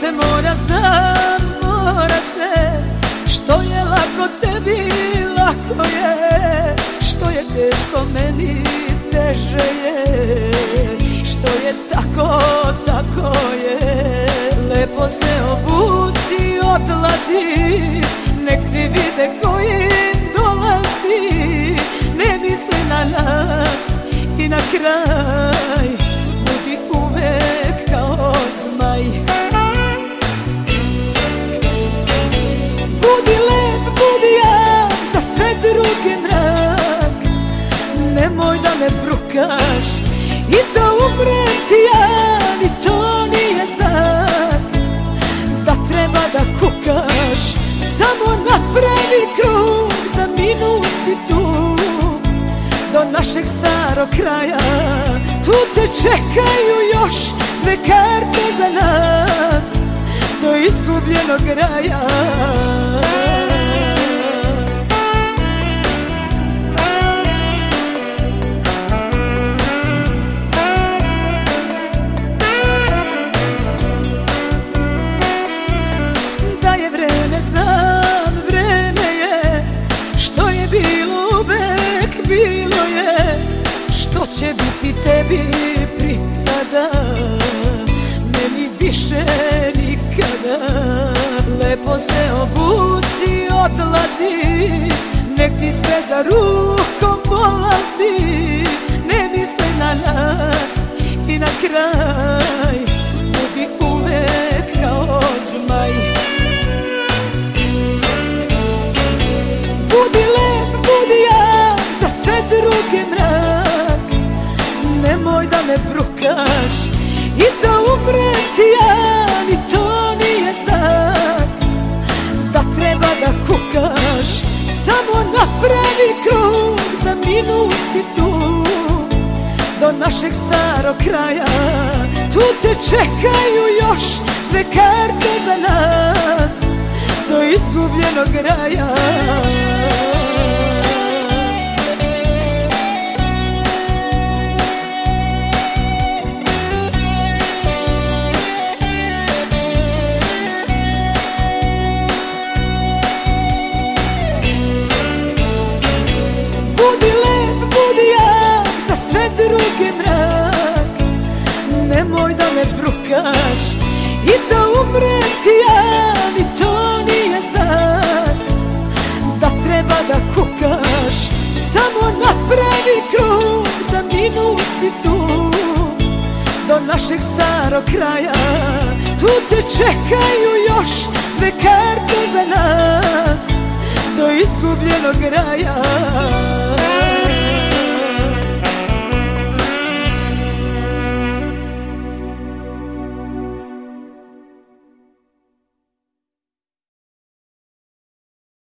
se mora, znam, mora se. Što je lako tebi, lako je. Što je teško meni, teže je. Što je tako, tako je. Lepo se obuci, odlazi. Nek svi vide koji dolazi. Ne misli na nas i na kraj budi uvek kao zmaj. Budi lep, budi jak, za sve druge mrak. Nemoj da me brukaš i da umrem ti ja, ni to nije znak da treba da kukaš. Samo napravi krug, za minut si tu, do našeg starog kraja. Tu te čekaju još 2 karte za nas, do izgubljenog raja. Da je vreme, znam, vreme je. Što je bilo uvek bilo je. Što će biti tebi pripada, meni više nikada. Lepo se obuci, odlazi. Nek ti sve za rukom polazi. Ne misli na nas i na kraj budi uvek kao zmaj. Budi lep, budi jak, za sve druge mrak. Nemoj da me brukaš i da umrem ti ja, ni to nije znak da treba da kukaš. Samo napravi krug, za minut si tu, do našeg starog kraja. Tu te čekaju još 2 karte za nas, do izgubljenog raja. Budi lep, budi jak, za sve druge mrak. Nemoj da me brukaš i da umrem ti ja, ni to nije znak da treba da kukaš. Samo napravi krug, za minut si tu, do našeg starog kraja. Tu te čekaju još 2 karte za nas, do izgubljenog raja.